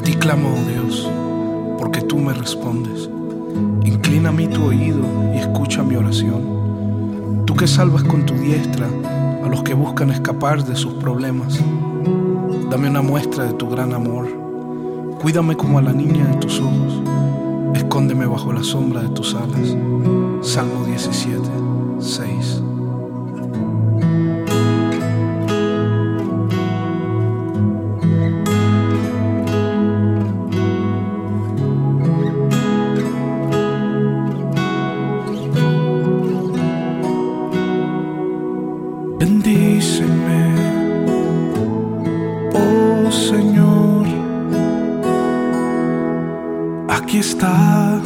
ti clamo, oh Dios, porque tú me respondes. Inclina a mí tu oído y escucha mi oración. Tú que salvas con tu diestra a los que buscan escapar de sus problemas. Dame una muestra de tu gran amor. Cuídame como a la niña de tus ojos. Escóndeme bajo la sombra de tus alas. Salmo 17, 6. Bendíceme, oh Señor, aquí está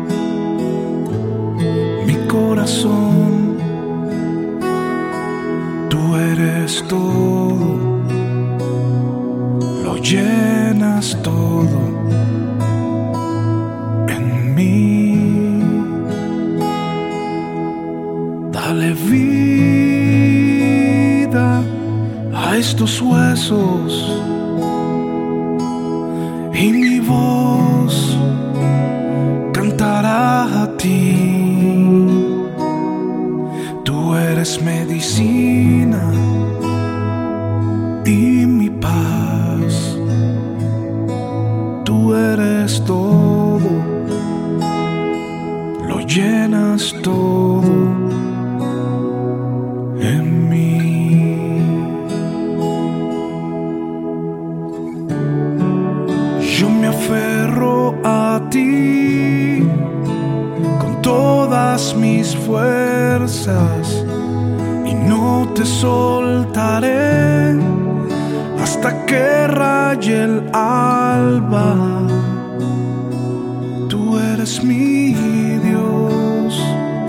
mi corazón. Tú eres todo, lo llenas todo en mí. Dale vida a estos huesos y mi voz cantará a ti. Tú eres medicina y mi paz. Tú eres todo, lo llenas todo en mí. Yo me aferro a ti con todas mis fuerzas y no te soltaré hasta que raye el alba. Tú eres mi Dios,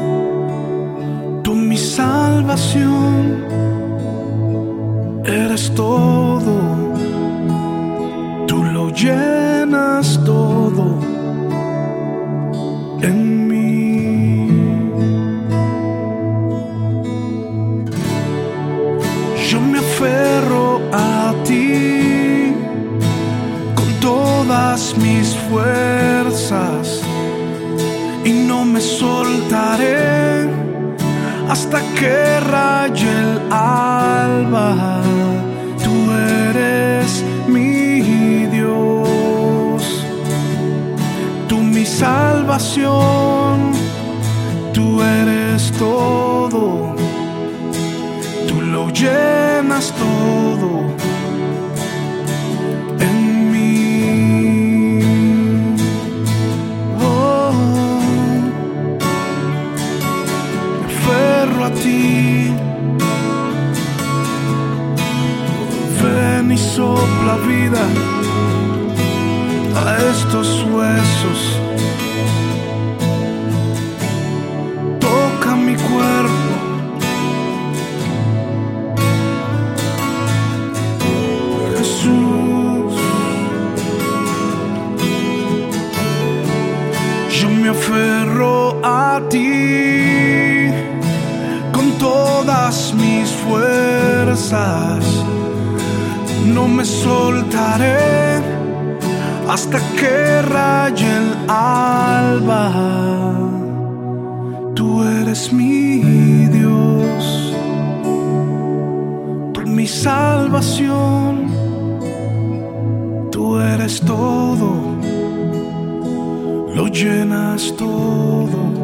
tú mi salvación, eres todo, tú lo llenas todo en mí. Yo me aferro a ti con todas mis fuerzas y no me soltaré hasta que raye el alba. Tú eres mi Dios, tú mi salvación, tú eres todo, tú lo llenas todo en mí. Oh, me aferro a ti. Ven y sopla vida a estos huesos. Toca mi cuerpo, Jesús. Yo me aferro a ti con todas mis fuerzas. No me soltaré hasta que raye el alba. Tú eres mi Dios, tú mi salvación, tú eres todo, lo llenas todo.